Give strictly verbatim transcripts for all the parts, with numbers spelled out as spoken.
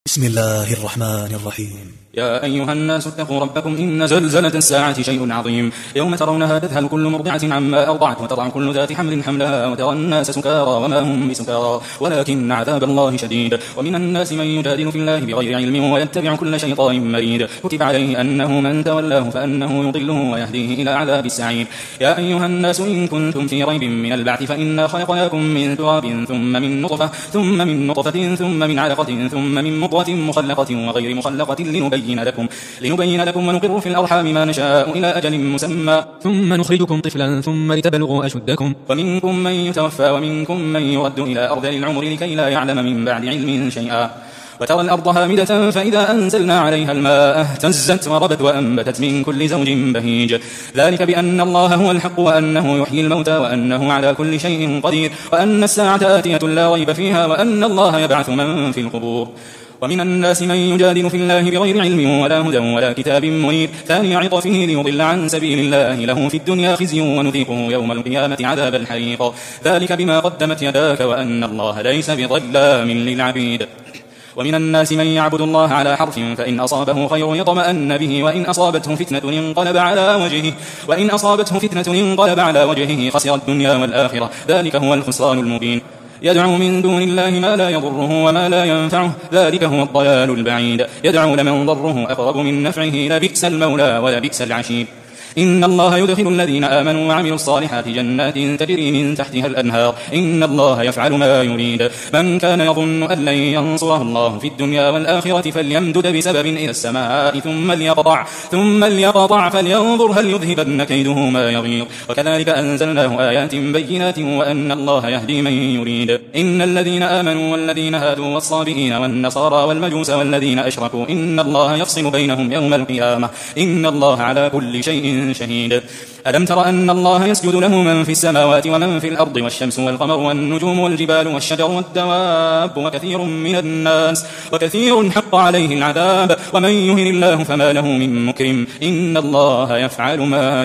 بسم الله الرحمن الرحيم. يا أيها الناس اتقوا ربكم إن زلزلة الساعة شيء عظيم، يوم ترونها تذهل كل مرضعة عما أرضعت وتضع كل ذات حمل حملها وترى الناس سكارى وما هم بسكارى ولكن عذاب الله شديد. ومن الناس من يجادل في الله بغير علم ويتبع كل شيطان مريد، كتب عليه أنه من تولاه فأنه يضله ويهديه إلى عذاب السعير. يا أيها الناس إن كنتم في ريب من البعث فإنا خلقناكم من تراب ثم من نطفة ثم من نطفة ثم من علقة ثم من مضغة مخلقة وغير مخلقة لنبين لكم لنبين لكم ونقر في الأرحام ما نشاء إلى أجل مسمى ثم نخرجكم طفلا ثم لتبلغوا أشدكم ومنكم من يتوفى ومنكم من يرد إلى أرذل العمر لكي لا يعلم من بعد علم شيئا. وترى الأرض هامدة فإذا أنزلنا عليها الماء اهتزت وربت وأنبتت من كل زوج بهيج، ذلك بأن الله هو الحق وأنه يحيي الموتى وأنه على كل شيء قدير وأن الساعة آتية لا ريب فيها وأن الله يبعث من في القبور. ومن الناس من يجادل في الله بغير علم ولا هدى ولا كتاب منير، ثاني عطفه ليضل عن سبيل الله، له في الدنيا خزي ونذيقه يوم القيامة عذاب الحريق، ذلك بما قدمت يداك وأن الله ليس بظلام للعبيد. ومن الناس من يعبد الله على حرف فإن أصابه خير يطمأن به وإن أصابته فتنة انقلب على وجهه وإن أصابته فتنة انقلب على وجهه خسر الدنيا والآخرة، ذلك هو الخسران المبين. يدعو من دون الله ما لا يضره وما لا ينفعه، ذلك هو الضلال البعيد. يدعو لمن ضره أقرب من نفعه، لبئس المولى ولبئس العشير. إن الله يدخل الذين آمنوا وعملوا الصالحات جنات تجري من تحتها الأنهار، إن الله يفعل ما يريد. من كان يظن أن لن ينصره الله في الدنيا والآخرة فليمدد بسبب إلى السماء ثم ليقطع ثم ليقطع فلينظر هل يذهبن كيده ما يغيظ. وكذلك أنزلناه آيات بينات وأن الله يهدي من يريد. إن الذين آمنوا والذين هادوا والصابئين والنصارى والمجوس والذين أشركوا إن الله يفصل بينهم يوم القيامة، إن الله على كل شيء شهيد. ألم تر أن الله يسجد له من في السماوات ومن في الأرض والشمس والقمر والنجوم والجبال والشجر والدواب وكثير من الناس وكثير حق عليه العذاب ومن يهن الله فما له من مكرم، إن الله يفعل ما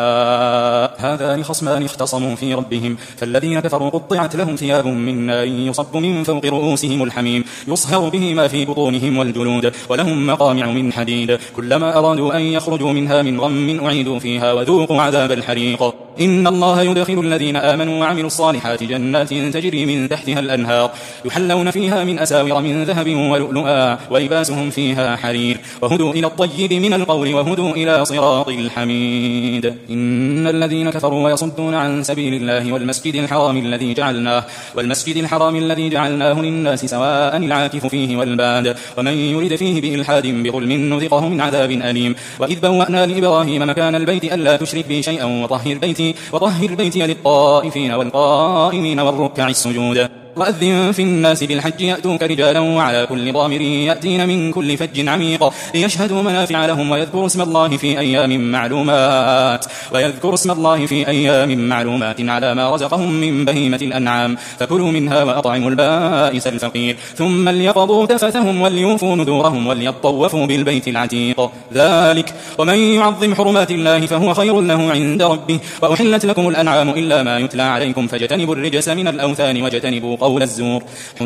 يشاء. هذان خصمان اختصموا في ربهم فالذين كفروا قطعت لهم ثياب من نار يصب من فوق رؤوسهم الحميم يصهر به ما في بطونهم والجلود ولهم مقامع من حديد، كلما أرادوا أن يخرجوا منها من غم أعيدوا فيها وذوقوا عذاب الحريق. إن الله يدخل الذين آمنوا وعملوا الصالحات جنات تجري من تحتها الأنهار يحلون فيها من أساور من ذهب ولؤلؤا ولباسهم فيها حرير وهدوا إلى الطيب من القول وهدوا إلى صراط الحميد. إن الذين كفروا ويصدون عن سبيل الله والمسجد الحرام الذي جعلناه والمسجد الحرام الذي جعلناه للناس سواء العاكف فيه والباد ومن يرد فيه بإلحاد بظلم نذقه من عذاب أليم. وإذ بوأنا لإبراهيم مكان البيت ألا تشرك بي شيئا وطهر بيتي وطهر بيتي للطائفين والقائمين والركع السجود. وأذن في الناس بالحج يأتوك رجالا وعلى كل ضامر يأتين من كل فج عميق ليشهدوا منافع لهم ويذكروا اسم الله في أيام معلومات ويذكروا اسم الله في أيام معلومات على ما رزقهم من بهيمة الأنعام فكلوا منها وأطعموا البائس الفقير ثم ليقضوا تفتهم وليوفوا نذورهم وليطوفوا بالبيت العتيق، ذلك ومن يعظم حرمات الله فهو خير له عند ربه. وأحلت لكم الأنعام إلا ما يتلى عليكم فاجتنبوا الرجس من الأوثان واجتنبوا قول الزور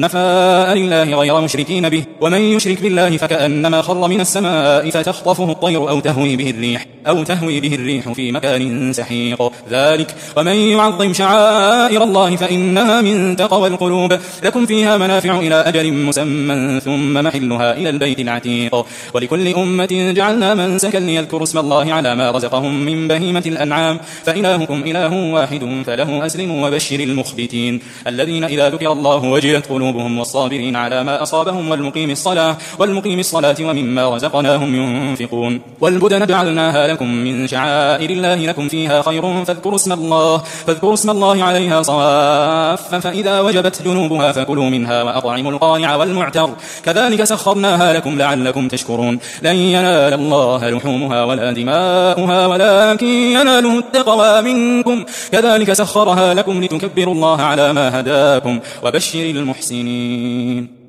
حنفاء لله غير مشركين به ومن يشرك بالله فكأنما خر من السماء فتخطفه الطير أو تهوي به الريح أو تهوي به الريح في مكان سحيق، ذلك ومن يعظم شعائر الله فإنها من تقوى القلوب. لكم فيها منافع إلى أجل مسمى ثم محلها إلى البيت العتيق. ولكل أمة جعلنا منسكا ليذكروا اسم الله على ما رزقهم من بهيمة الأنعام فإلهكم إله واحد فله أسلموا وبشر المخبتين الذين إذا ذكر الله وجلت قلوبهم والصابرين على ما أصابهم والمقيم الصلاة والمقيم الصلاة ومما رزقناهم ينفقون. والبدن جعلناها لكم من شعائر الله لكم فيها خير فاذكروا اسم الله فاذكروا اسم الله عليها صواف فإذا وجبت جنوبها فكلوا منها وأطعموا القانع والمعتر كذلك سخرناها لكم لعلكم تشكرون. لن ينال الله لحومها ولا دماؤها ولكن يناله التقوى منكم كذلك سخرها لكم لتكبروا الله على ما هداكم وبشر المحسنين.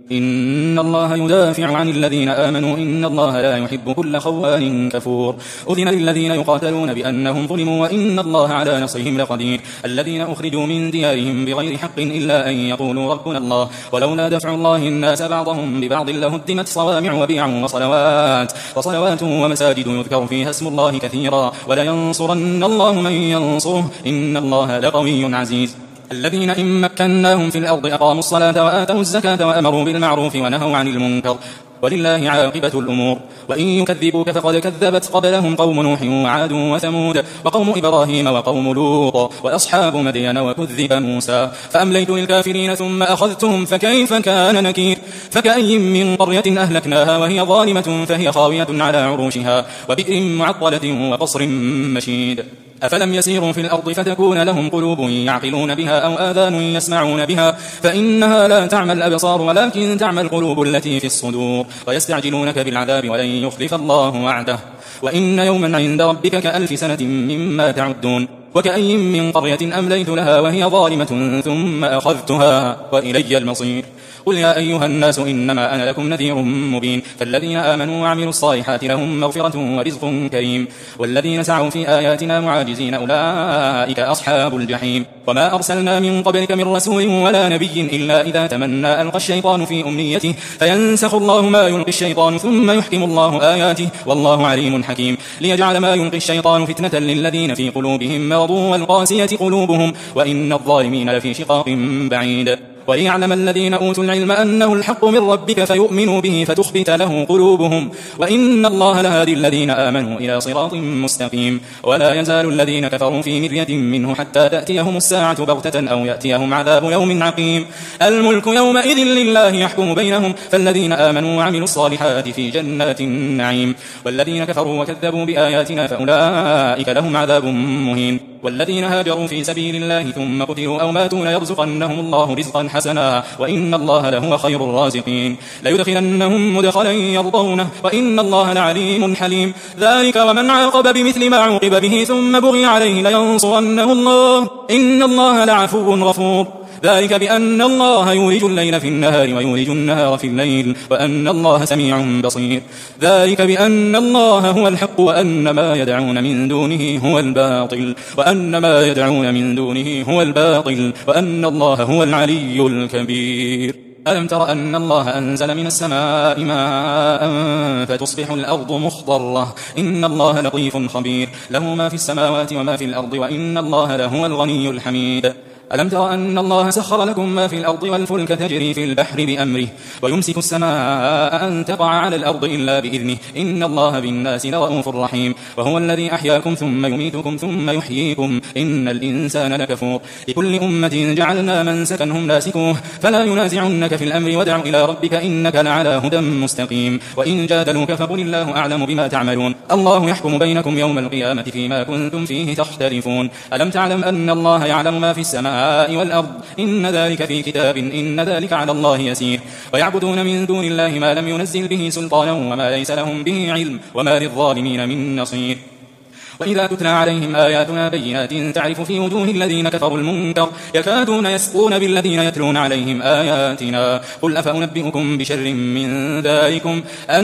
إن الله يدافع عن الذين آمنوا إن الله لا يحب كل خوان كفور أذن للذين يقاتلون بأنهم ظلموا وإن الله على نصرهم لقدير الذين أخرجوا من ديارهم بغير حق إلا أن يقولوا ربنا الله ولولا دفع الله الناس بعضهم ببعض لهدمت صوامع وبيع وصلوات وصلوات ومساجد يذكر فيها اسم الله كثيرا ولينصرن الله من ينصره إن الله لقوي عزيز الذين إن مكناهم في الأرض أقاموا الصلاة وآتوا الزكاة وأمروا بالمعروف ونهوا عن المنكر ولله عاقبة الأمور وإن يكذبوك فقد كذبت قبلهم قوم نوح وعاد وثمود وقوم إبراهيم وقوم لوط وأصحاب مدين وكذب موسى فأمليت للكافرين ثم أخذتهم فكيف كان نكير فكأي من قرية أهلكناها وهي ظالمة فهي خاوية على عروشها وبئر معطلة وقصر مشيد أفلم يسيروا في الأرض فتكون لهم قلوب يعقلون بها أو آذان يسمعون بها فإنها لا تعمى الأبصار ولكن تعمى القلوب التي في الصدور ويستعجلونك بالعذاب ولن يخلف الله وعده وإن يوما عند ربك كألف سنة مما تعدون وكأي من قرية أمليت لها وهي ظالمة ثم أخذتها وإلي المصير قل يا أيها الناس إنما أنا لكم نذير مبين فالذين آمنوا وعملوا الصالحات لهم مغفرة ورزق كريم والذين سعوا في آياتنا معاجزين أولئك أصحاب الجحيم وما أرسلنا من قبلك من رسول ولا نبي إلا إذا تمنى ألقى الشيطان في أمنيته فينسخ الله ما يلقي الشيطان ثم يحكم الله آياته والله عليم حكيم ليجعل ما يلقي الشيطان فتنة للذين في قلوبهم مرض والقاسية قلوبهم وإن الظالمين لفي شقاق بعيد وليعلم الذين أوتوا العلم أنه الحق من ربك فيؤمنوا به فتخبت له قلوبهم وإن الله لهادي الذين آمنوا إلى صراط مستقيم ولا يزال الذين كفروا في مرية منه حتى تأتيهم الساعة بغتة أو يأتيهم عذاب يوم عقيم الملك يومئذ لله يحكم بينهم فالذين آمنوا وعملوا الصالحات في جنات النعيم والذين كفروا وكذبوا بآياتنا فأولئك لهم عذاب مهين والذين هاجروا في سبيل الله ثم قتلوا أو ماتوا ليرزقنهم الله رزقا حسنا وإن الله لهو خير الرازقين ليدخلنهم مدخلا يرضونه وإن الله لعليم حليم ذلك ومن عاقب بمثل ما عوقب به ثم بغي عليه لينصرنه الله إن الله لعفو غفور ذلك بأن الله يولج الليل في النهار ويولج النهار في الليل وأن الله سميع بصير ذلك بأن الله هو الحق وأن ما يدعون من دونه هو الباطل وأن ما يدعون من دونه هو الباطل وأن الله هو العلي الكبير ألم تر أن الله أنزل من السماء ماء فتصبح الأرض مخضرة إن الله لطيف خبير له ما في السماوات وما في الأرض وإن الله لهو الغني الحميد ألم تر أن الله سخر لكم ما في الأرض والفلك تجري في البحر بأمره ويمسك السماء أن تقع على الأرض إلا بإذنه إن الله بالناس لرؤوف رحيم وهو الذي أحياكم ثم يميتكم ثم يحييكم إن الإنسان لكفور لكل أمة جعلنا منسكا هم ناسكوه فلا ينازعنك في الأمر وادع إلى ربك إنك لعلى هدى مستقيم وإن جادلوك فقل الله أعلم بما تعملون الله يحكم بينكم يوم القيامة فيما كنتم فيه تختلفون ألم تعلم أن الله يعلم ما في السماء والأرض إن ذلك في كتاب إن ذلك على الله يسير ويعبدون من دون الله ما لم ينزل به سلطانا وما ليس لهم به علم وما للظالمين من نصير وإذا تتلى عليهم آياتنا بينات تعرف في وجوه الذين كفروا المنكر يكادون يسقون بالذين يتلون عليهم آياتنا قل أفأنبئكم بشر من ذلكم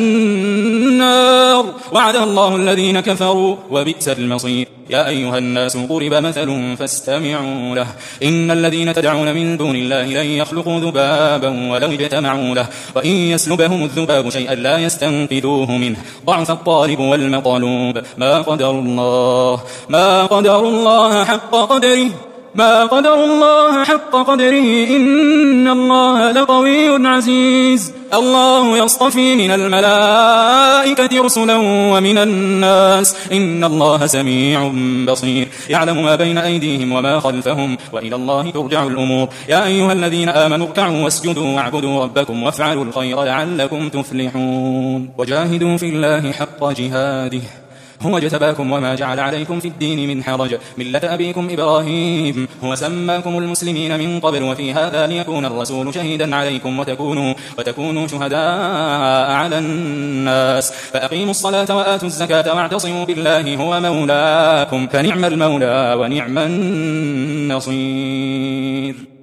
النار وعد الله الذين كفروا وبئس المصير يا أيها الناس ضرب مثل فاستمعوا له إن الذين تدعون من دون الله لن يخلقوا ذبابا ولو اجتمعوا له وإن يسلبهم الذباب شيئا لا يستنقذوه منه ضعف الطالب والمطلوب ما قدر الله ما قدر الله حق قدره ما قدر الله حق قدره إن الله لقوي عزيز الله يصطفي من الملائكة رسلا ومن الناس إن الله سميع بصير يعلم ما بين أيديهم وما خلفهم وإلى الله ترجع الأمور يا أيها الذين آمنوا اركعوا واسجدوا واعبدوا ربكم وافعلوا الخير لعلكم تفلحون وجاهدوا في الله حق جهاده هو اجتباكم وما جعل عليكم في الدين من حرج ملة أبيكم إبراهيم هو سماكم المسلمين من قبل وفي هذا ليكون الرسول شهيدا عليكم وتكونوا, وتكونوا شهداء على الناس فأقيموا الصلاة وآتوا الزكاة واعتصموا بالله هو مولاكم فنعم المولى ونعم النصير